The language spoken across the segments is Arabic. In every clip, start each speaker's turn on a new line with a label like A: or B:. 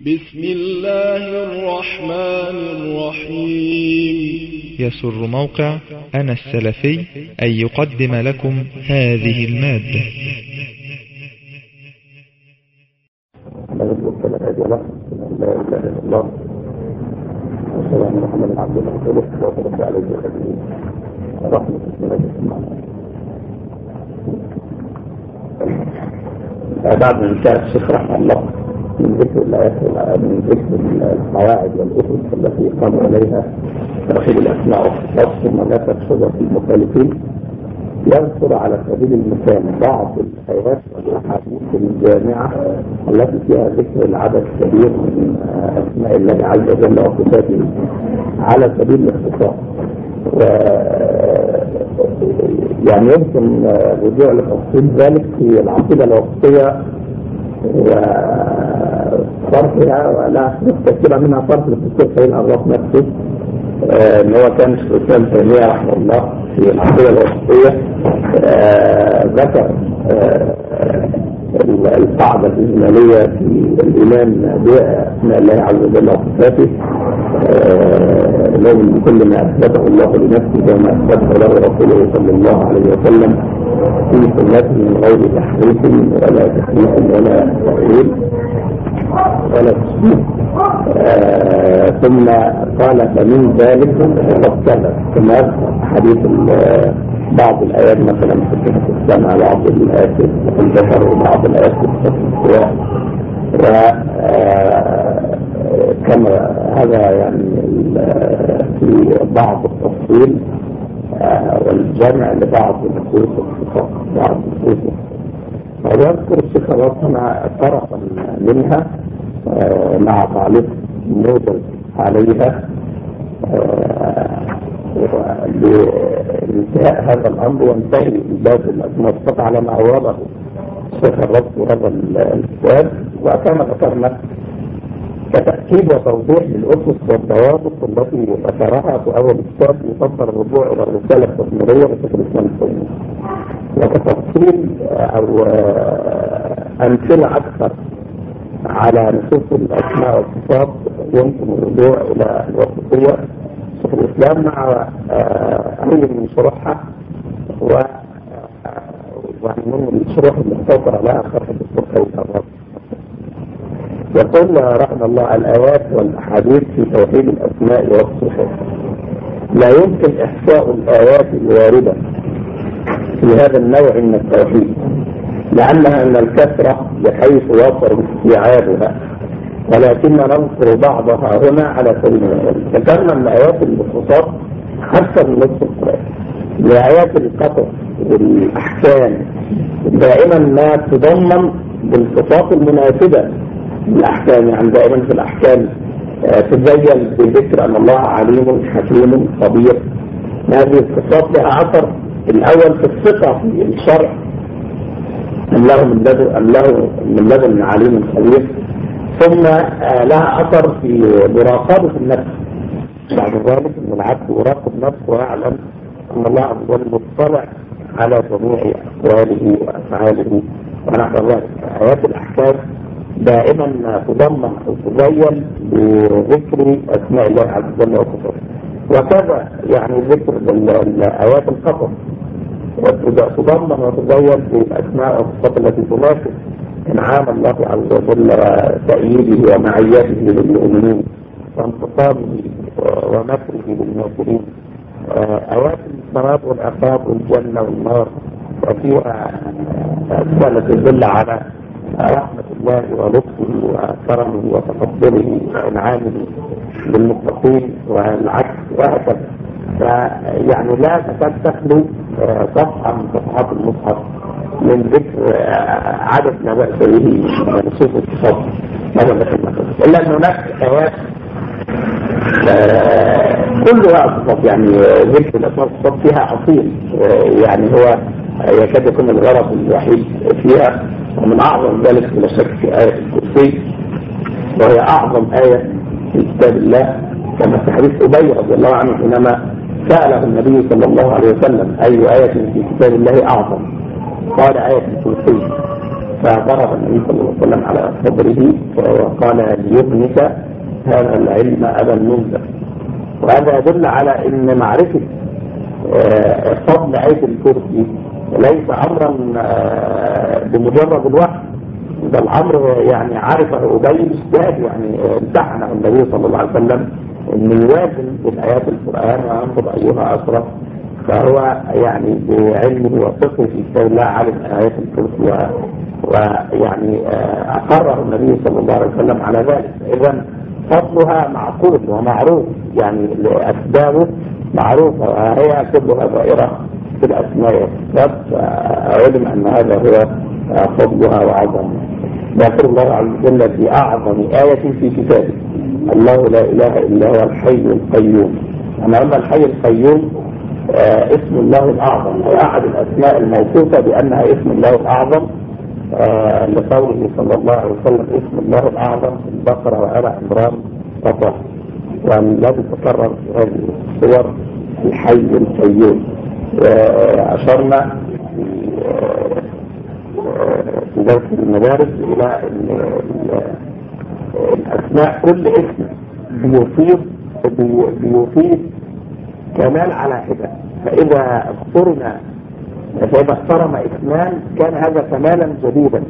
A: بسم الله الرحمن الرحيم.
B: يسر موقع أنا السلفي أن يقدم لكم هذه المادة.
C: لا إله إلا الله والسلام على محمد عبد الله ورسوله وصلى عليه وسلم رحمة الله بعد من انتهى الشيخ رحمه الله من ذكر الآيات من ذكر القواعد والأصول التي قام عليها توحيد الأسماء والصفات ثم ذكر شبهة المخالفين، يذكر على سبيل المثال بعض الآيات والأحاديث الجامعة التي فيها ذكر العدد الكبير من أسماء الله عز وجل وصفاته على سبيل الاختصار. يعني يمكن الرجوع لتفصيل ذلك في العقيدة الوسطية وصرفها، ولا كثيرا منها صرف للدكتور سعيد عراف نفسه، ان هو كان في الاسلام تيمية رحمه الله في العقيدة الوسطية ذكر القاعدة الإجمالية في الإيمان بأسماء الله عز وجل وصفاته، لازم كل ما أثبته الله لنفسه وما أثبته له رسوله صلى الله عليه وسلم في سنته من غير تحريف ولا تحريف ولا تغيير ولا تشبيه. ثم قال فمن ذلك كذا، ثم حديث بعض الآيات مثلا في صفة السمع، بعض الآيات في البشر، وبعض الآيات في صفة الاستواء، وكما هذا يعني في بعض التفصيل والجمع لبعض نصوص الصفات، بعض نصوص. ويذكر الشيخ ربنا طرفا منها مع تعليق موجز عليها لانتهاء هذا الأمر وانتهي باب الأسماء والصفات على ما أوضه الشيخ الرب هذا الكتاب. وكما ذكرنا كتأكيد وتوضيح للأسس والضوابط التي ذكرها في أول الكتاب يفضل الرجوع إلى الرسالة التثميرية لشيخ الإسلام التيمي، وكتفصيل أو أمثلة أكثر على نصوص الأسماء والصفات يمكن الرجوع إلى الوسطية شيخ الإسلام مع أمر من شروحها ومن الشروح المستوفرة لها خاصة بالسلطة والأرض. يقول رحمه الله الآيات والأحاديث في توحيد الأسماء والصفات لا يمكن إحصاء الآيات الواردة في هذا النوع من التوحيد، لأنها من الكثرة بحيث يصعب استيعابها، ولكن نذكر بعضها هنا على سبيل المثال. ذكرنا من آيات الصفات أكثر من نصف القرآن، لآيات القطع والأحكام دائما ما تضمن بالصفات المناسبة الأحكام، يعني دائما في الأحكام تزين بذكر أن الله عليم حكيم خبير. هذه الصفات لها أثر الأول في الثقة في الشرع، أن له من لدن عليم خبير، ثم لها أثر في مراقبة النفس. بعد ذلك أن العبد يراقب نفسه ويعلم أن الله عز وجل مطلع على جميع أقواله وأفعاله ونحو ذلك. آيات الأحكام دائما تضمن أو تزين بذكر أسماء الله عز وجل وصفاته، وكذا يعني ذكر آيات القصص تضمن وتزين بالأسماء والصفات التي تناسب إنعام الله عز وجل وتأييده ومعيته للمؤمنين وانتصامه ومكره للمؤمنين. آيات الثواب والعقاب والجنة والنار وفيها أسئلة تدل على رحمة الله ولطفه وكرمه وتفضله وإنعامه للمتقين والعكس وهكذا. يعني لا تكاد تخلو صفحة من صفحات المصحف من ذكر عدد ما بأس به من نصوص الصفات، إلا أن هناك آيات كلها صفات، يعني ذكر الأسماء والصفات فيها أصيل، يعني هو يكاد يكون الغرض الوحيد فيها. ومن أعظم ذلك بلا شك في آية الكرسي، وهي أعظم آية في كتاب الله، كما في حديث أبي رضي الله عنه حينما سأله النبي صلى الله عليه وسلم أي آية في كتاب الله أعظم، قال آية الكرسي. فضرب النبي صلى الله عليه وسلم على صدره وقال ليبنك هذا العلم أبا المنذر. وهذا يدل على أن معرفة فضل آية الكرسي ليس أمرا بمجرد الوحي، ده الأمر يعني عرفه أبي اجتهاد، يعني امتحنه النبي صلى الله عليه وسلم أن يوازن بالآيات القرآن وينظر أيها أشرف، فهو يعني بعلمه وفقه في كتاب الله علم آيات الكرسي ويعني أقره النبي صلى الله عليه وسلم على ذلك. إذن فضلها معقول ومعروف، يعني لأسبابه معروفة وهي كلها ظاهرة في الأسماء والصفات، علم أن هذا هو فضلها وعظمها. ذكر الله عز وجل في أعظم آية في كتابه: الله لا إله إلا هو الحي القيوم. أما أن الحي القيوم اسم الله الأعظم، أو أحد الأسماء الموصوفة بأنها اسم الله الأعظم، لقوله صلى الله عليه وسلم: اسم الله الأعظم في البقرة وآل عمران وطه. والذي تكرر في هذه الصور الحي القيوم. وأشرنا في درس المدارس إلى الأسماء كل اسم بيفيد كمال على حدة، فإذا اقترن اسمان كان هذا كمالا جديدا.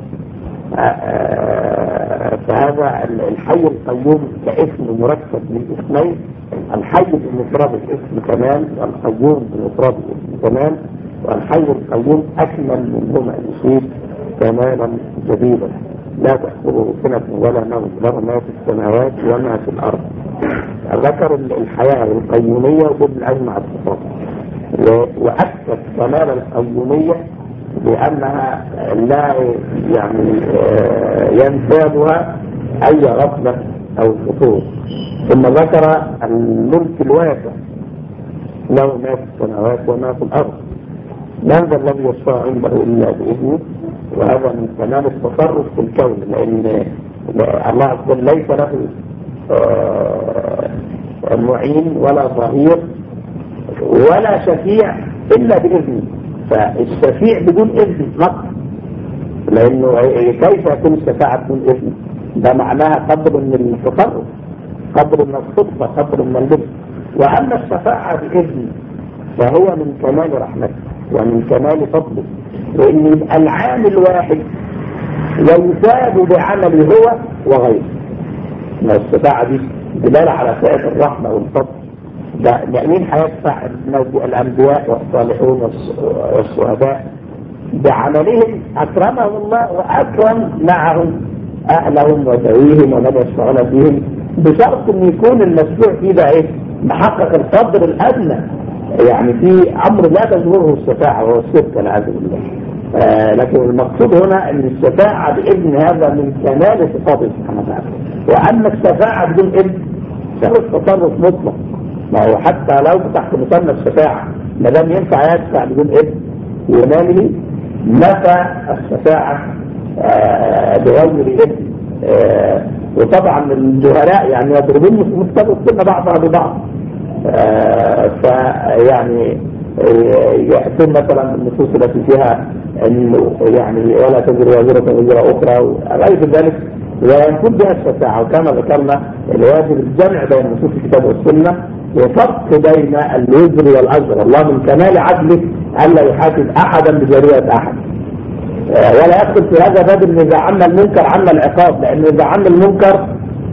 C: فهذا الحي القيوم كاسم مركب من اسمين، الحي بالمفرد اسم كمال، والقيوم بالمفرد اسم كمال، والحي القيوم أكمل منهما يصيب كمالا جديدا لا تأخذه سنة ولا نوم، له ما في السماوات وما في الأرض. ذكر الحياة القيومية وضد أجمع الصفات، وأكثر كمال القيومية لأنها لا يعني ينتابها أي غفلة أو فطور. ثم ذكر الملك الواسع، له ما في السماوات وما في الأرض، من ذا الذي يشفع عنده إلا بإذنه، وهذا من كمال التصرف في الكون، لأن الله عز وجل ليس له معين ولا ظهير ولا شفيع إلا بإذنه، فالشفيع بدون إذن نقص، لأنه كيف يكون الشفاعة بدون إذن؟ ده معناها قدر من التصرف، قدر من الصدفة، قدر من اللطف. وأما الشفاعة بإذن فهو من كمال رحمته ومن كمال فضله، لأن العامل واحد ويثاب بعمله هو وغيره. الشفاعة دي دلالة على سعة الرحمة والفضل. ده مين هيدفع الأنبياء والصالحون والشهداء؟ بعملهم أكرمهم الله وأكرم معهم أهلهم وذويهم ومن يشفعون فيهم، بشرط أن يكون المشروع فيه ده محقق القدر الأدنى، يعني في أمر لا تجبره الشفاعة وهو الشرك والعياذ بالله. لكن المقصود هنا أن الشفاعة بإذن هذا من كمال صفاته سبحانه وتعالى. وأما الشفاعة بدون إذن فهو التصرف مطلق، ما هو حتى لو تحت مسمى الشفاعة ما دام ينفع يدفع بدون إذن وماله، نفى الشفاعة بغير إذن. وطبعا الجهلاء يعني يضربون مستقبل بعضها ببعض، فيعني يأتون مثلا النصوص التي فيها انه يعني ولا تزر وازرة وزر اخرى وغير ذلك، ويكون بها الشفاعة. وكما ذكرنا الواجب الجمع بين نصوص الكتاب والسنة وفرق بين الوزر والأجر. الله من كمال عدله ألا يحاسب أحدا بجريئة أحد، ولا يدخل في هذا باب ان اذا عمل المنكر عمل العقاب، لأنه اذا عمل المنكر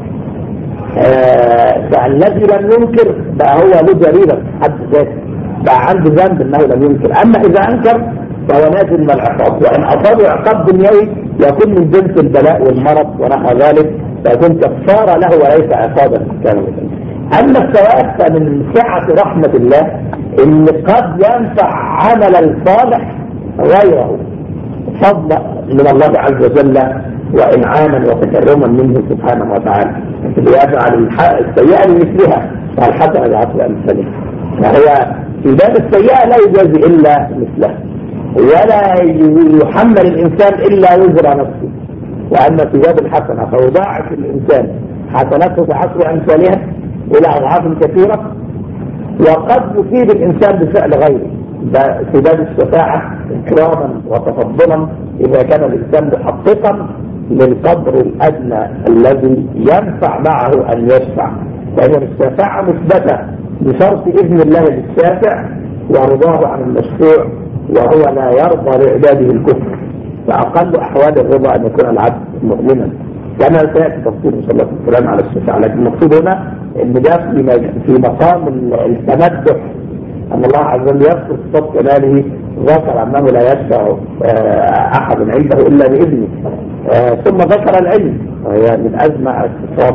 C: فالذي لم ينكر بقى هو له جريرة حد ذاته، بقى عنده ذنب انه لم ينكر. اما اذا انكر فهو نازل من العقاب، وان اصابه عقاب دنيوي يكون من جنس البلاء والمرض ونحو ذلك، فيكون كفارة له وليس عقابا كاملا. اما الثواب فمن سعة رحمة الله ان قد ينفع عمل الصالح غيره فضلا من الله عز وجل وإنعاما وتكرما منه سبحانه وتعالى، ليجعل السيئة لمثلها والحسنة بعشر أمثالها. فهو في باب السيئة لا يجازي إلا مثلها، ولا يحمل الإنسان إلا وزر نفسه. وأما في باب الحسنة فيضاعف الإنسان حسناته بعشر أمثالها إلى أضعاف كثيرة، وقد يصيب الإنسان بفعل غيره في باب الشفاعة إكراما وتفضلا إذا كان الإنسان محققا للقدر الأدنى الذي ينفع معه أن يشفع. فإذا الشفاعة مثبتة بشرط إذن الله للشافع ورضاه عن المشفوع، وهو لا يرضى لعباده الكفر. فأقل أحوال الرضا أن يكون العبد مؤمنا، كما سيأتي تفصيل صلى الله عليه وسلم على الشفاعة. لكن المقصود هنا أن ده في مقام التمدح، أن الله عز وجل يذكر صفات كماله، ذكر أنه لا يشفع أحد عنده إلا بإذنه، ثم ذكر العلم وهي من أجمع الصفات،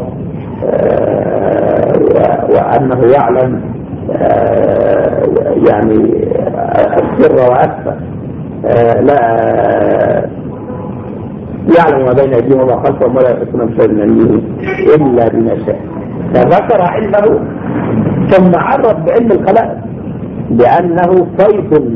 C: وأنه يعلم يعني السر وأخفى، لا يعلم ما بين أيديهم وما خلفهم ولا يحيطون بشيء من علمه إلا بما شاء. فذكر علمه ثم عرف بعلم الخلائق بأنه صيد،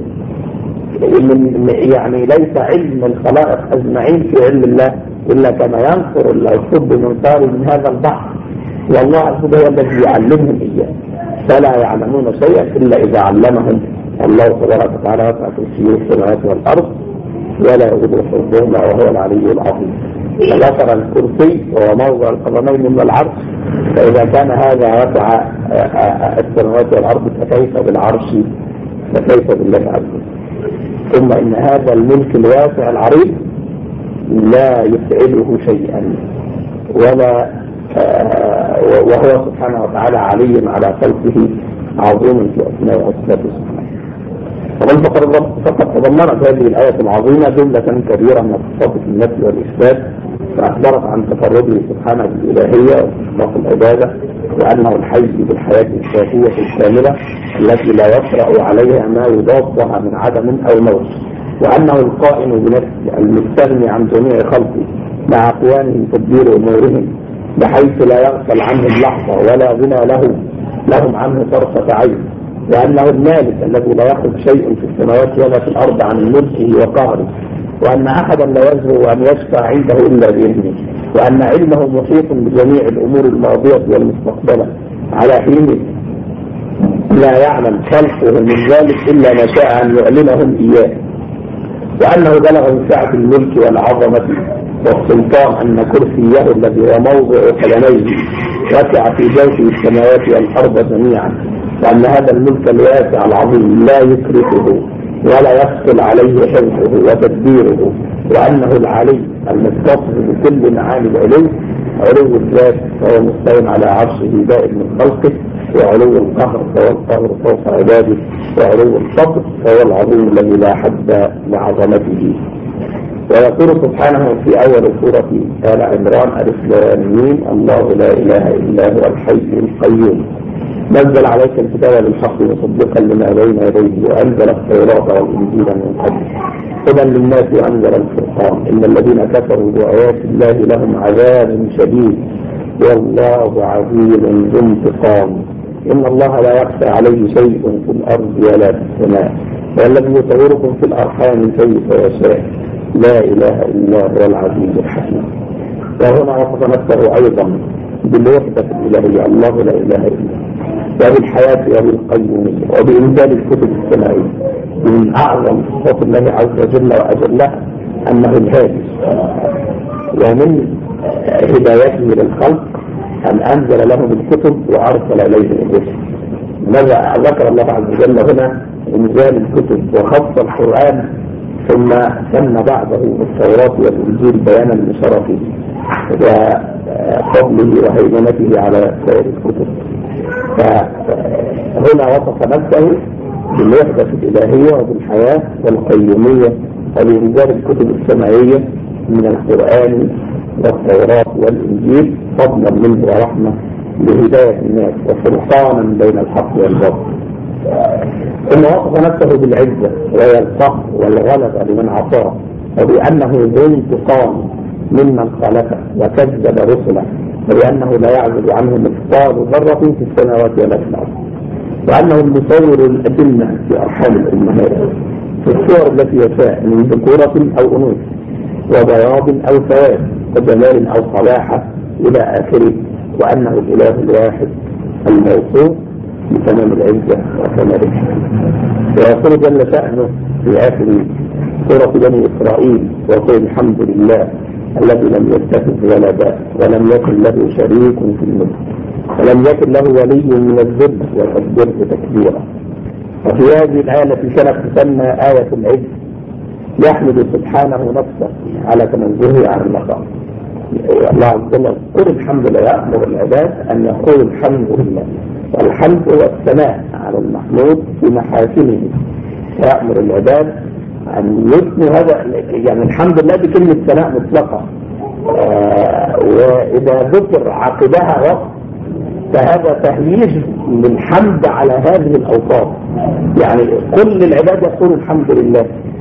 C: يعني ليس علم الخلائق أجمعين في علم الله إلا كما ينصر الحب من هذا البحر، والله عز وجل هو الذي يعلمهم إياه، فلا يعلمون شيئا إلا إذا علمهم الله تبارك وتعالى. وسع كرسيه السماوات والأرض ولا يؤوده حفظهما وهو العلي العظيم. فذكر الكرسي وهو موضع القدمين من العرش، فإذا كان هذا وسع السماوات والأرض فكيف بالعرش، فكيف بالله عز وجل. ثم إن هذا الملك الواسع العريض لا يفعله شيئا ولا وهو سبحانه وتعالى علي على خلقه عظيم في أسماء وصفاته سبحانه. ومن فقد تضمنت هذه الآية العظيمة جملة كبيرة من صفات النفي والإثبات، فأخبرت عن تفرده سبحانه بالإلهية وإطلاق العبادة، وأنه الحي بالحياة الشافية الكاملة التي لا يطرأ عليها ما يضادها من عدم أو موت، وأنه القائم بنفسه المستغني عن جميع خلقه مع قيامه بتدبير أمورهم بحيث لا يغفل عنهم لحظة ولا غنى لهم عنه طرفة عين، وأنه المالك الذي لا يخرج شيء في السماوات ولا في الأرض عن ملكه وقهره، وأن أحدا لا يزهو أن يشفع عنده إلا بإذنه، وأن علمه محيط بجميع الأمور الماضية والمستقبلة على حين لا يعلم خلقه من ذلك إلا ما شاء أن يعلمهم إياه، وأنه بلغ من سعة الملك والعظمة والسلطان أن كرسيه الذي هو موضع قدميه وسع في جوف السماوات والأرض جميعا، وأن هذا الملك الواسع العظيم لا يكرهه ولا يفصل عليه حفظه وتدبيره، وأنه العلي المتصف بكل معاني العلو، علو الذات فهو مستوى على عرشه بائن من خلقه، وعلو القهر فهو القهر فوق عباده، وعلو الفضل فهو العظيم الذي لا حد لعظمته. ويقول سبحانه في أول سورة آل عمران ألف لام ميم الله لا إله إلا هو الحي القيوم نزل عليك الكتاب بالحق مصدقا لما بين يديه وأنزل التوراة والإنجيل من قبل هدى للناس وأنزل الفرقان إن الذين كفروا بآيات الله لهم عذاب شديد والله عزيز ذو انتقام إن الله لا يخفى عليه شيء في الأرض ولا في السماء والذي يصوركم في الأرحام كيف يشاء لا إله إلا هو العزيز الحكيم. وهنا وصف نفسه أيضا بالوحدة الإلهية الله لا إله إلا وبالحياة وبالقيومية وبإنزال الكتب السماوية. من أعظم صفات الله عز وجل وأجلها أنه الهادي، ومن هدايته للخلق أن أنزل لهم الكتب وأرسل إليهم الرسل. ماذا ذكر الله عز وجل هنا إنزال الكتب وخص القرآن ثم سن بعده التوراة والإنجيل بيانا لشرفه وفضله وهيمنته على سائر الكتب. فهنا وصف نفسه بالوحدة الإلهية وبالحياة والقيومية وبإنزال الكتب السماوية من القرآن والتوراة والإنجيل فضلا منه ورحمة لهداية الناس وفرقانا بين الحق والباطل. ثم وصف نفسه بالعزة وهي القهر والغلبة لمن عصاه وبأنه ذو انتقام ممن خالفه وكذب رسله وبأنه لا يعزل عنه مثقال ذرة في السماوات ولا في الأرض وأنه المصور الأدلة في أرحام الأمهات في الصور التي يشاء من ذكورة أو أنوث وبياض أو سواد وجمال أو صلاحة إلى آخره وأنه الإله الواحد الموصوف بتمام العزة وكمال الحكمة. ويقول جل شأنه في آخر سورة بني إسرائيل ويقول الحمد لله الذي لم يتخذ ولدا ولم يكن له شريك في الملك ولم يكن له ولي من الذل وكبره تكبيرا. وفي هذه الآية التي كانت تسمى آية العز يحمد سبحانه نفسه على تنزهه عن المقام. الله عز وجل قل الحمد لله، يأمر العباد أن يقولوا الحمد لله، والحمد هو الثناء على المحمود في محاسنه، يأمر العباد أن يثنوا هذا، يعني الحمد لله بكلمة ثناء مطلقة، وإذا ذكر عقبها وقت فهذا تهييج للحمد على هذه الأوصاف. يعني كل العباد يقول الحمد لله.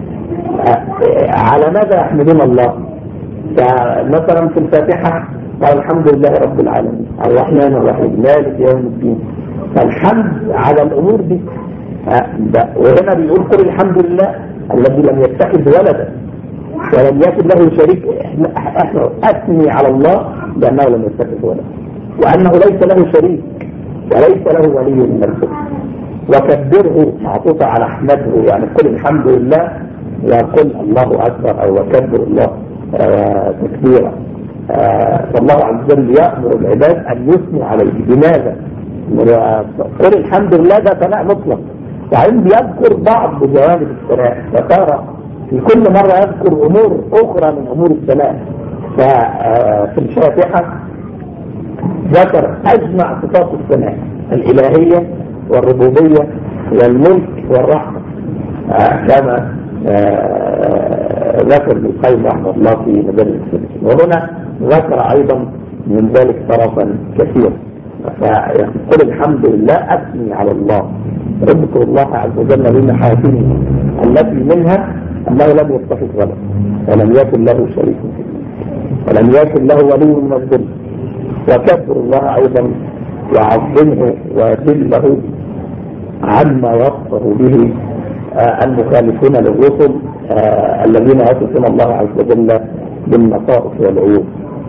C: على ماذا يحمدون الله؟ فمثلا في الفاتحة قال الحمد لله رب العالمين الرحمن الرحيم مالك يوم الدين، فالحمد على الأمور دي. وهنا بيقول قل الحمد لله الذي لم يتخذ ولدا ولم يكن له شريك. احنا أثني على الله بأنه لم يتخذ ولدا وأنه ليس له شريك وليس له ولي من الذل، وكبره معطوفة على احمده، يعني قل الحمد لله وقل الله أكبر أو وكبر الله تكبيرا. فالله عز وجل يأمر العباد أن يثنوا عليه. لماذا؟ قل الحمد لله ده ثناء مطلق، وعند يذكر بعض جوانب الثناء فترى في كل مرة يذكر أمور أخرى من أمور الثناء. ففي الفاتحة ذكر أجمع صفات الثناء الإلهية والربوبية والملك والرحمة، كما ذكر ابن القيم رحمه الله في مجال السلسلة. وهنا ذكر أيضا من ذلك طرفا كثيرا. فيقول الحمد لله أثني على الله، اذكر الله عز وجل بمحاسنه التي منها أنه لم يتخذ ولدا ولم يكن له شريك ولم يكن له ولي من الذل، وكبر الله أيضا وعظمه وذله عما يصفه به المخالفون للرسل الذين يصفون الله عز وجل بالنقائص والعيوب.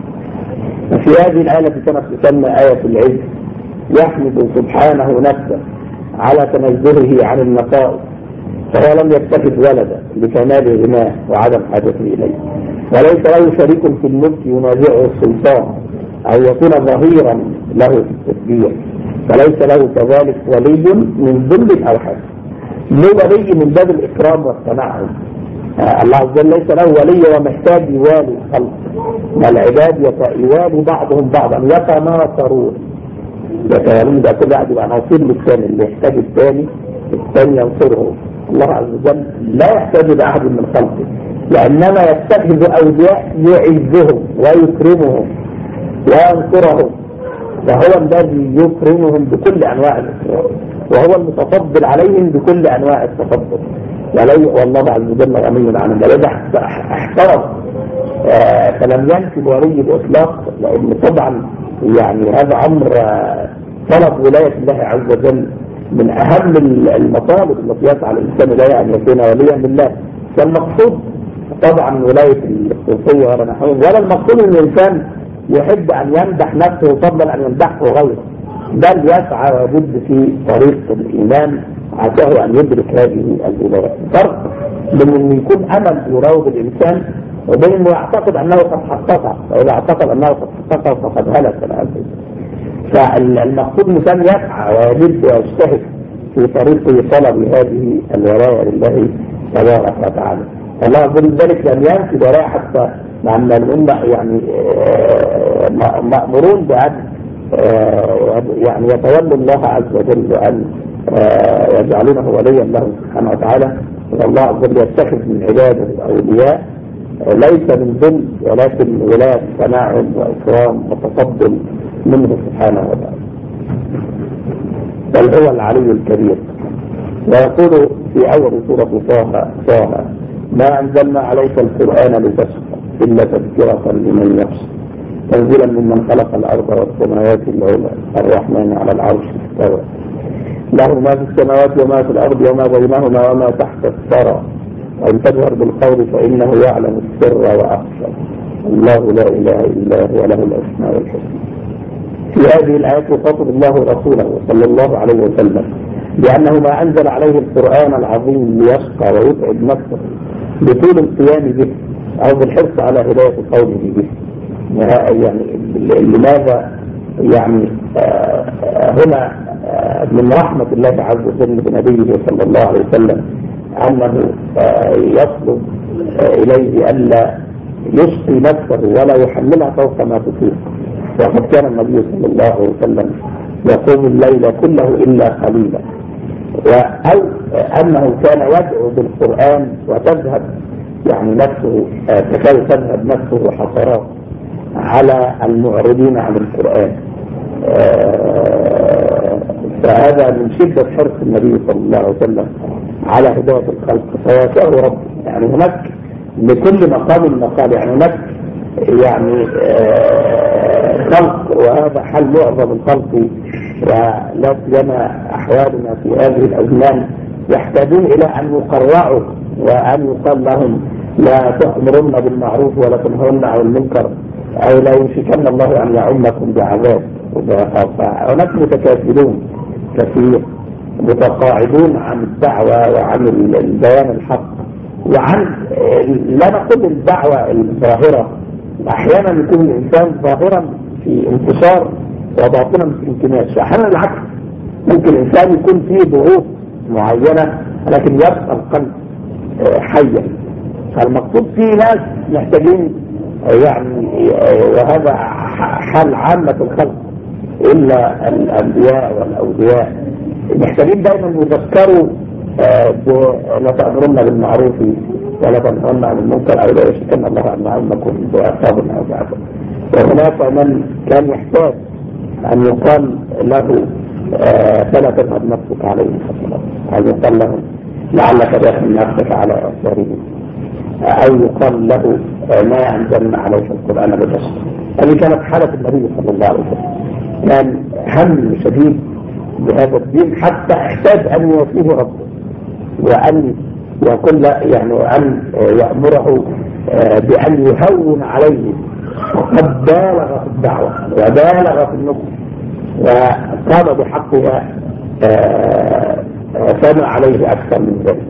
C: وفي هذه الآية التي كانت تسمى آية العز يحمد سبحانه نفسه على تنزهه عن النقائص، فهو لم يتخذ ولدا لكمال غناه وعدم حاجته إليه، وليس له شريك في الملك ينازعه السلطان أو يكون ظهيرا له في التدبير، فليس له كذلك ولي من ذل أو حاجة. له ولي من باب الإكرام والتنعم. الله عز وجل ليس له ولي ومحتاج يوالي الخلق، العباد يوالي بعضهم بعضا يتناصرون. يتوالون ده كل واحد يبقى ناصر للثاني، اللي يحتاج الثاني ينصره. الله عز وجل لا يحتاج لأحد من خلقه، لأنما يتخذ أولياء يعزهم ويكرمهم وينصرهم، وهو الذي يكرمهم بكل أنواع الإكرام، وهو المتفضل عليهم بكل أنواع التفضل. والله عز وجل غني عن ذلك احترم فلم ينفي الولي بإطلاق، لأن طبعا يعني هذا أمر طلب ولاية الله عز وجل من أهم المطالب التي يسعى الإنسان إليها أن يكون وليا لله. فالمقصود طبعا ولاية الخصوصية ولا نحوه، ولا المقصود أن الإنسان يحب أن يمدح نفسه فضلا أن يمدحه غيره، بل يسعى ويجد في طريق الإيمان عساه أن يدرك هذه الولاية. فرق بين أن يكون أمل يراود الإنسان وبين أنه يعتقد أنه قد حققها، وإذا اعتقد أنه قد حققها فقد هلك الأمر. فالمقصود الإنسان يسعى ويجد ويجتهد في طريق طلب هذه الولاية لله تبارك وتعالى. الله عز وجل ذلك لم ينفي الولاية حتى مع أن الأمة يعني مأمورون بأن يعني يتولوا الله عز وجل وأن يجعلونه وليا له سبحانه وتعالى. والله عز وجل يتخذ من عباده أولياء ليس من ذل ولكن ولاية تناعم وإكرام وتفضل منه سبحانه وتعالى، بل هو العلي الكبير. ويقول في أول سورة طه ما أنزلنا عليك القرآن لتشقى إلا تذكرة لمن يخشى تنزيلا ممن خلق الأرض والسماوات العلى الرحمن على العرش استوى له ما في السماوات وما في الأرض وما بينهما وما تحت الثرى وإن تجهر بالقول فإنه يعلم السر وأخفى الله لا إله إلا هو له الأسماء الحسنى. في هذه الآيات يخاطب الله رسوله صلى الله عليه وسلم بأنه ما أنزل عليه القرآن العظيم ليشقى ويتعب نفسه بطول القيام به أو بالحرص على هداية قومه به. يعني لماذا؟ يعني هنا من رحمة الله عز وجل بنبيه صلى الله عليه وسلم أنه يطلب إليه ألا يشقي نفسه ولا يحملها فوق ما تطيق. وقد كان النبي صلى الله عليه وسلم يقوم الليل كله إلا قليلا، أو أنه كان يدعو بالقرآن وتذهب يعني نفسه تكاد تذهب نفسه حسرات على المعرضين عن القرآن. فهذا من شدة حرص النبي صلى الله عليه وسلم على هداية الخلق فيشاء ربه. يعني هناك لكل مقام مقال، يعني هناك يعني خلق، وهذا حل معظم الخلق ولا سيما أحوالنا في هذه الأزمان يحتاجون إلى أن يقرعوا وأن يقال لهم لا تأمرن بالمعروف ولا تنهون عن المنكر أو لا يوشكن الله أن يعمكم بعذاب. هناك متكاسلون كثير متقاعدون عن الدعوة وعن البيان الحق وعن لا نقول الدعوة الظاهرة. أحيانا يكون الإنسان ظاهرا في انتصار وباطنا في انكماش، وأحيانا العكس، ممكن الإنسان يكون فيه ضغوط معينة لكن يبقى القلب حيا. فالمقصود فيه ناس محتاجين يعني، وهذا حال عامة الخلق إلا الأنبياء والأولياء، محتاجين دائما يذكروا لا تأمرن بالمعروف ولا تنهون عن المنكر أو لا يشركن الله أن يعمكم بعقاب أو بعذاب. وهناك من كان يحتاج أن يقال له فلا تذهب نفسك عليهم حسنات، أو يقال له لعلك باخع نفسك على آثارهم، أو يقال له ما أنزلنا عليك القرآن لتشقى. هذه كانت حالة النبي صلى الله عليه وسلم، كان هم شديد بهذا الدين حتى احتاج أن يوفيه ربه وأن يقول يعني وأن يأمره بأن يهون عليه. وقد بالغ في الدعوة وبالغ في النصح وقام بحقها فما عليه أكثر من ذلك.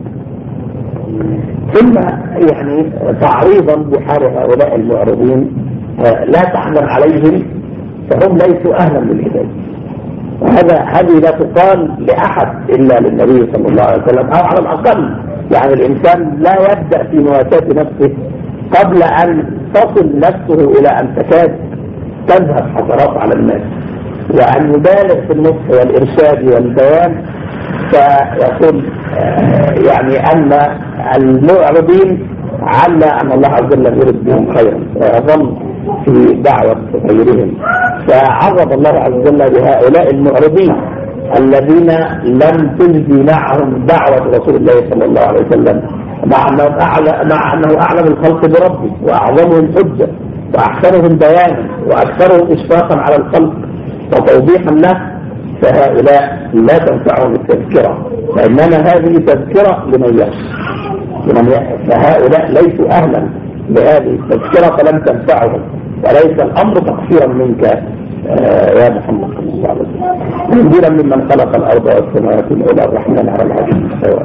C: ثم يعني تعريضا بحال هؤلاء المعرضين لا تحزن عليهم فهم ليسوا أهلا للهداية. هذه لا تقال لأحد إلا للنبي صلى الله عليه وسلم، أو على الأقل يعني الإنسان لا يبدأ في مواساة نفسه قبل أن تصل نفسه إلى أن تكاد تذهب حسرات على الناس، وأن يبالغ في النصح والإرشاد والبيان. فيقول يعني أن المعرضين على أن الله عز وجل يرد بهم خيرا ويظل في دعوة غيرهم. فعرض الله عز وجل بهؤلاء المعرضين الذين لم تجدي معهم دعوة رسول الله صلى الله عليه وسلم، مع أنه أعلم الخلق بربه وأعظمهم حجة وأحسنهم بيانا وأكثرهم إشفاقا على الخلق وتوضيحا له. فهؤلاء لا تنفعهم التذكرة، فإنما هذه تذكرة لمن يخشى. فهؤلاء ليسوا أهلا لهذه التذكرة فلم تنفعهم، وليس الأمر تقصيرا منك يا محمد صلى الله عليه وسلم. تنزيلا ممن خلق الأرض والسماوات العلى الرحمن على العرش استوى.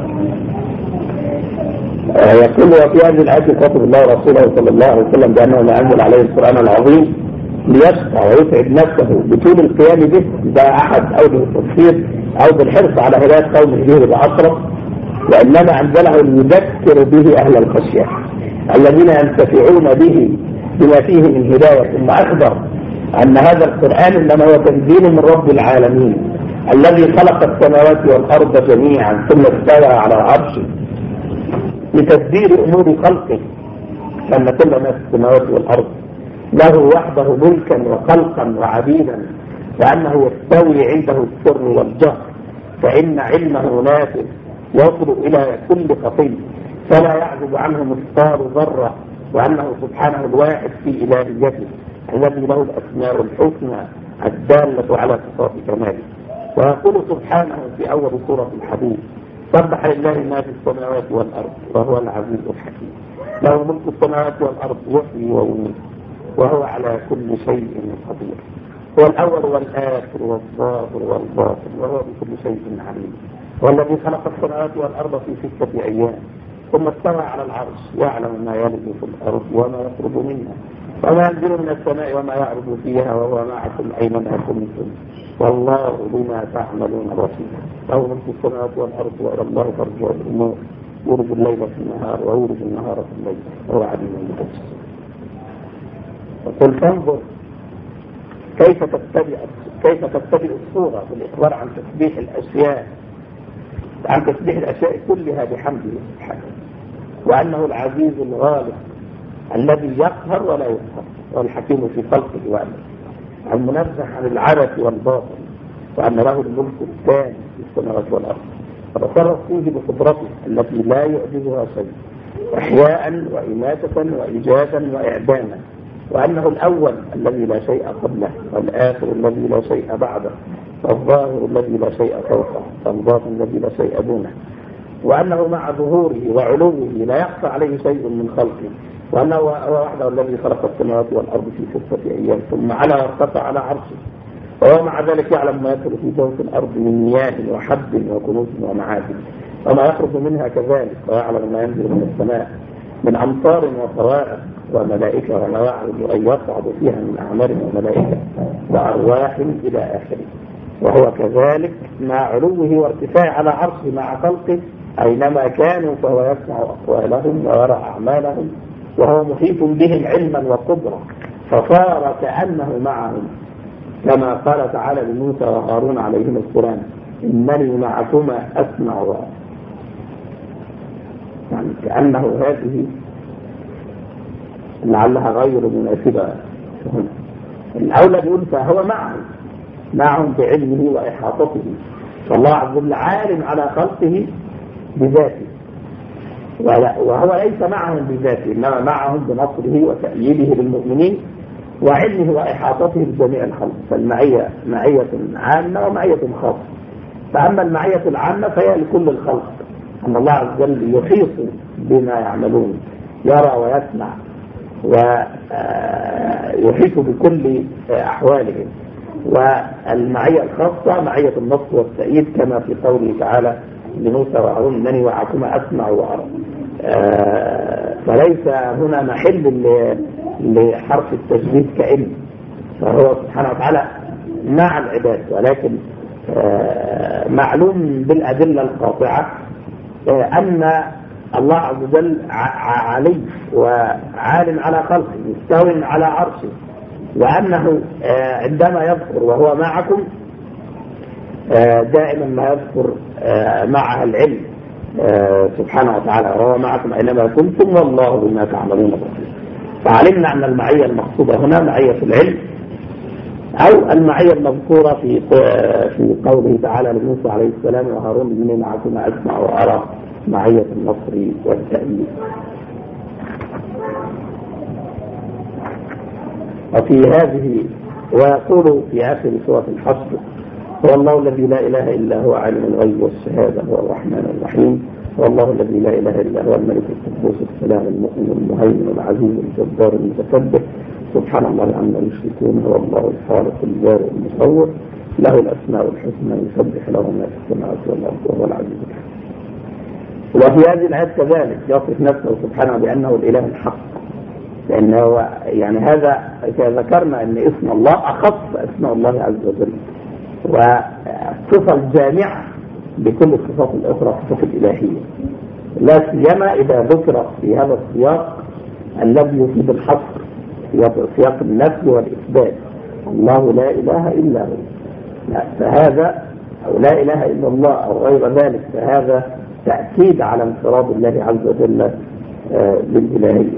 C: يقول وفي هذه الآية يخاطب الله ورسوله صلى الله عليه وسلم بأنه ما أنزل عليه القرآن العظيم ليشقى ويتعب نفسه بطول القيام به، ده أحد أوجه التفسير، أو بالحرص على هداية قومه به بأسرة، وإنما أنزله ليذكر به أهل الخشية الذين ينتفعون به بما فيه من هداية. ثم أخبر أن هذا القرآن إنما هو تنزيل من رب العالمين الذي خلق السماوات والأرض جميعا ثم استوى على عرشه لتدبير أمور خلقه، فأن كل ما في السماوات والأرض له وحده ملكا وخلقا وعبيدا، وأنه يستوي عنده السر والجهر، فإن علمه نافذ يصل إلى كل خفي فلا يعزب عنه مثقال ذرة، وأنه سبحانه الواحد في إلهيته الذي له الأسماء الحسنى الدالة على صفات كماله. ويقول سبحانه في أول سورة الحديث سبح لله ما في السماوات والأرض وهو العزيز الحكيم، له ملك السماوات والأرض يحيي ويميت وهو على كل شيء قدير. هو الأول والآخر والظاهر والباطن وهو بكل شيء عليم. والذي خلق السماوات والأرض في 6 أيام ثم استوى على العرش يعلم ما يلج في الأرض وما يخرج منها وما ينزل من السماء وما يعرج فيها وهو معكم أينما كنتم والله بما تعملون بصير. له ملك السماوات والأرض وإلى الله ترجع الأمور يولج الليل في النهار ويولج النهار في الليل وهو عليم بالقدس. وقل فانظر كيف تتبع الصورة بالإخبار عن تسبيح الأشياء كلها بحمده سبحانه، وأنه العزيز الغالب الذي يقهر ولا يقهر، والحكيم في خلقه وأمره، المنزه عن العبث والباطل، وأن له الملك التام في السماوات والأرض، وتصرف فيه بقدرته التي لا يعجزها شيء، إحياء وإماتة وإيجادا وإعداما، وأنه الأول الذي لا شيء قبله، والآخر الذي لا شيء بعده، والظاهر الذي لا شيء فوقه، والباطن الذي لا شيء دونه، وأنه مع ظهوره وعلوه لا يخفى عليه شيء من خلقه، وأنه هو وحده الذي خلق السماوات والأرض في 6 أيام ثم علا وارتفع على عرشه، وهو مع ذلك يعلم ما يدخل في جوف الأرض من مياه وحب وكنوز ومعادن وما يخرج منها كذلك، ويعلم ما ينزل من السماء من أمطار وصواعق وملائكة وما يعرض أن يصعد فيها من أعمار وملائكة وأرواح إلى آخره. وهو كذلك مع علوه وارتفاعه على عرشه مع خلقه أينما كانوا فهو يسمع أقوالهم ويرى أعمالهم، وهو محيط بهم علما وقدرة، فصار كأنه معهم، كما قال تعالى لموسى وهارون عليهما السلام إنني معكما أسمع وأرى. يعني كأنه هذه لعلها غير مناسبة هنا. الأولى بيقول فهو معهم بعلمه وإحاطته، فالله عز وجل عالم على خلقه بذاته، وهو ليس معهم بذاته إنما معهم بنصره وتأييده للمؤمنين وعلمه وإحاطته بجميع الخلق. فالمعية معية عامة ومعية خاصة. فأما المعية العامة فهي لكل الخلق، أن الله عز وجل يحيط بما يعملون، يرى ويسمع ويحيط بكل أحوالهم. والمعية الخاصة معية النصر والتأييد كما في قوله تعالى لموسى وهارون إنني معكما أسمع وأرى. فليس هنا محل لحرف التجديد كإن، فهو سبحانه وتعالى مع العباد، ولكن معلوم بالأدلة القاطعة أن الله عز وجل علي وعالم على خلقه مستو على عرشه، وأنه عندما يذكر وهو معكم دائما ما يذكر معها العلم سبحانه وتعالى، وهو معكم أينما كنتم والله بما تعملون بصير. فعلمنا أن المعية المقصودة هنا معية العلم، أو المعية المذكورة في قوله تعالى لموسى عليه السلام وهارون إني معكما أسمع وأرى، معية النصر والتأييد. وفي هذه ويقول في آخر سورة الحشر هو الله الذي لا إله إلا هو عالم الغيب والشهادة هو الرحمن الرحيم، هو الله الذي لا إله إلا هو الملك القدوس السلام المؤمن المهيمن العزيز الجبار المتكبر سبحان الله عما يشركون، هو الله الخالق البارئ المصور له الأسماء الحسنى يسبح له ما في السماوات والأرض وهو العزيز الحكيم. وفي هذه الآيات كذلك يصف نفسه سبحانه بأنه الإله الحق، لأنه يعني هذا ذكرنا أن اسم الله أخص اسم الله عز وجل، والصفة الجامعة بكل الصفات الأخرى صفة الإلهية، لا سيما إذا ذكر في هذا السياق الذي يفيد الحصر، سياق النفي والإثبات، الله لا إله إلا هو، فهذا أو لا إله إلا الله أو غير ذلك، فهذا تأكيد على انفراد الله عز وجل بالإلهية.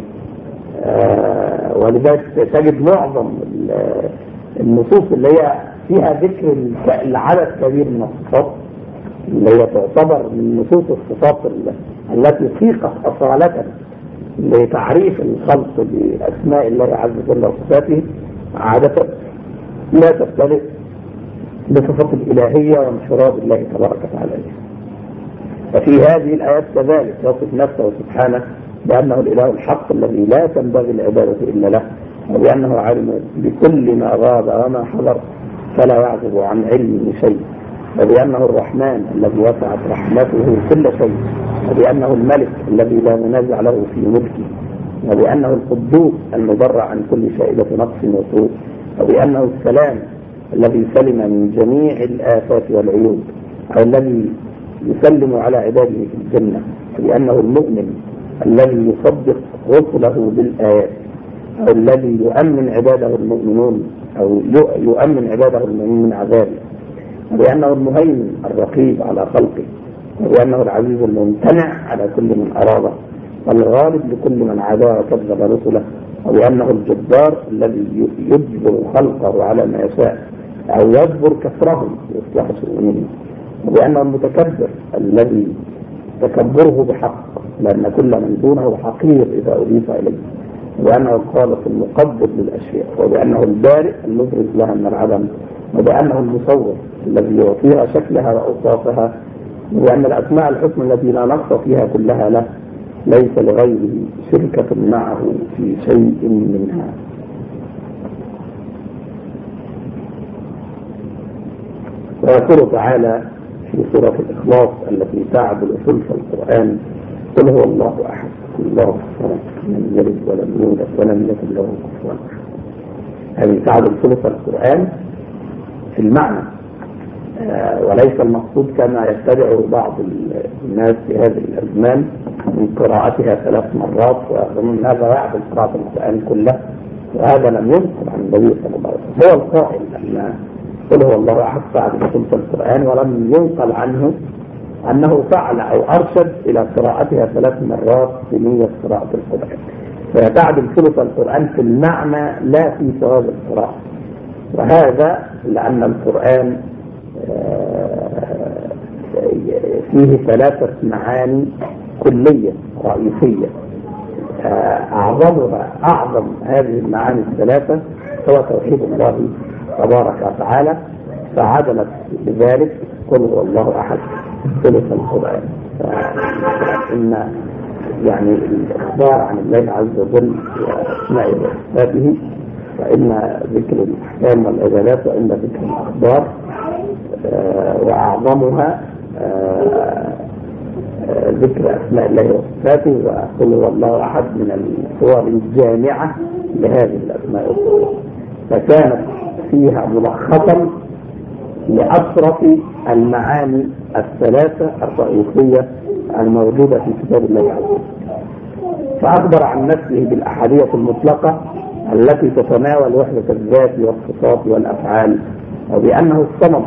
C: ولذلك تجد معظم النصوص اللي هي فيها ذكر العدد كبير من الصفات اللي هي تعتبر من نصوص الصفات التي سيقت أصالة لتعريف الخلق بأسماء الله عز وجل وصفاته، عادة لا تختلف بصفات الإلهية وانفراد الله تبارك وتعالى. وفي هذه الآيات كذلك يصف نفسه سبحانه بأنه الإله الحق الذي لا تنبغي العبادة إلا له، وبأنه عالم بكل ما غاب وما حضر فلا يعزب عن علمه شيء، وبأنه الرحمن الذي وسعت رحمته كل شيء، وبأنه الملك الذي لا منازع له في ملكه، وبأنه القدوس المبرع عن كل شائبة نقص وسوء، وبأنه السلام الذي سلم من جميع الآفات والعيوب، أو الذي يسلم على عباده في الجنة، وبأنه المؤمن الذي يصدق رسله بالآيات، أو الذي يؤمن عباده المؤمنون أو يؤمن عباده المؤمنين من عذابه، وبأنه المهيمن الرقيب على خلقه، وبأنه العزيز الممتنع على كل من أراده، والغالب لكل من عاداه وكذب رسله، وبأنه الجبار الذي يجبر خلقه على ما يشاء أو يجبر كسرهم لإصلاح شؤونهم، وبأنه المتكبر الذي تكبره بحق لأن كل من دونه حقير إذا أضيف إليه، وبأنه الخالق المقدر للأشياء، وبأنه البارئ المبرز لها من العدم، وبأنه المصور الذي يعطيها شكلها وأوصافها، وبأن الأسماء الحسنى التي لا نقص فيها كلها له ليس لغيره شركة معه في شيء منها. ويقول تعالى في سورة الإخلاص التي تعدل ثلث القرآن: قل هو الله أحد الله الصمد لم يلد ولم يولد ولم يكن له كفوا أحد. هذه تعدل ثلث القرآن في المعنى، وليس المقصود كما يتبع بعض الناس في هذه الأزمان من قراءتها 3 مرات، ومن هذا يعدل قراءة القرآن كله، وهذا لم ينقل عن النبي صلى الله عليه وسلم. هو القائل أن قل هو الله أحد تعدل ثلث القرآن، ولم ينقل عنه أنه فعل أو أرشد إلى قراءتها 3 مرات بنية قراءة القرآن، فيتعدل ثلث القرآن في المعنى لا في ثواب القراءة. وهذا لأن القرآن فيه 3 معاني كلية رئيسية، أعظم هذه المعاني ال3 هو توحيد الله تبارك وتعالى، فعدلت بذلك قل هو الله أحد ثلث القرآن. فإن يعني الإخبار عن الله عز وجل وأسماء وصفاته، وإن ذكر الأحكام والعبادات، وإن ذكر الأخبار، وأعظمها ذكر أسماء الله وصفاته، وقل هو الله أحد من الصور الجامعة لهذه الأسماء والصفات، فكانت فيها ملخصا لأشرف المعاني ال3 الرئيسية الموجودة في كتاب الله عز وجل. فأخبر عن نفسه بالأحدية المطلقة التي تتناول وحدة الذات والصفات والأفعال، وبأنه الصمد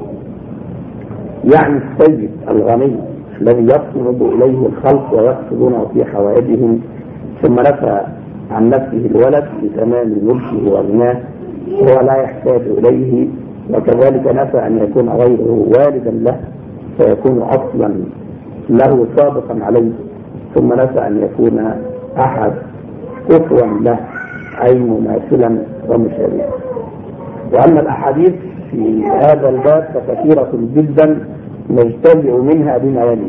C: يعني السيد الغني الذي يصمد إليه الخلق ويقصدونه في حوائجهم، ثم نفى عن نفسه الولد لتمام ملكه وغناه وهو لا يحتاج إليه، وكذلك نفى أن يكون غيره والدا له فيكون أصلا له سابقا عليه، ثم نفى أن يكون أحد كفوا له أي مماثلا ومشابها. وأن الأحاديث في هذا الباب فكثيرة جدا نجتزئ منها بما يلي،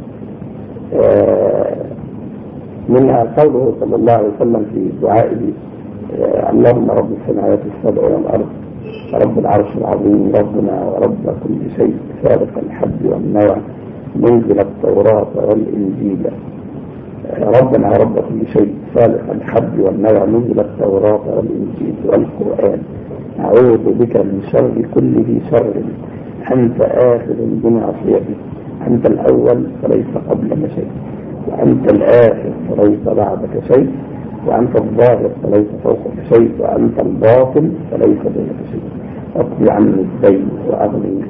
C: منها قوله صلى الله عليه وسلم في دعائه: اللهم رب السماوات السبع والأرض رب العرش العظيم ربنا ورب كل شيء فارق الحب والنوى منزل التوراة والإنجيل ربنا ورب كل شيء فارق الحب والنوى منزل التوراة والإنجيل والقرآن أعوذ بك من شر كل ذي شر أنت آخذ بناصيته أنت الأول فليس قبلك شيء وأنت الآخر فليس بعدك شيء وأنت الظاهر فليس فوقك شيء وأنت الباطن فليس دونك شيء اقضي عني الدين وأغني.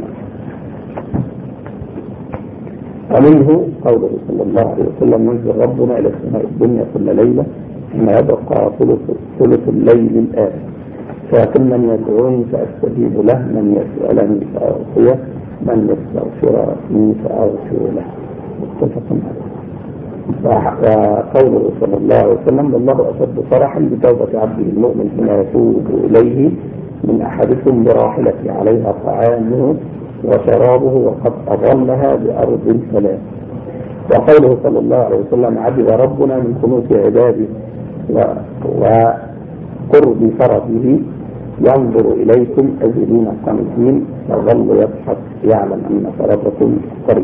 C: ومنه قوله صلى الله عليه وسلم: ينزل ربنا إلى السماء الدنيا كل ليلة حين يبقى ثلث الليل الآخر فيقول: من يدعوني فأستجيب له من يسألني فأعطيه من يستغفرني فأغفر له. متفق عليه. وقوله صلى الله عليه وسلم: والله أشد فرحا بتوبة عبده المؤمن حين يتوب إليه من أحدكم براحلته عليها طعامه وشرابه وقد أظلها بأرض ثلاث. وقوله صلى الله عليه وسلم: عجب ربنا من قنوت عباده قرب فرجه ينظر إليكم أجلين قانتين يظل يضحك يعلم أن فرجكم قريب.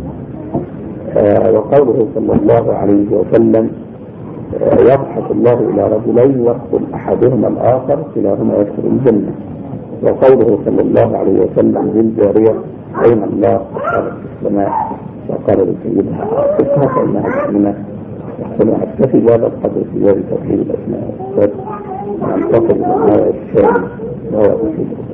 C: وقوله صلى الله عليه وسلم يضحك الله إلى رجلين يقتل أحدهما الآخر كلاهما يدخل الجنة. وقوله صلى الله عليه وسلم للجارية أين الله؟ قالت في السماء. وقال لسيدها أعطتها فإنها مؤمنة. ونكتفي بهذا القدر في باب توحيد الأسماء والصفات وننتقل إلى النوع الثاني وهو توحيد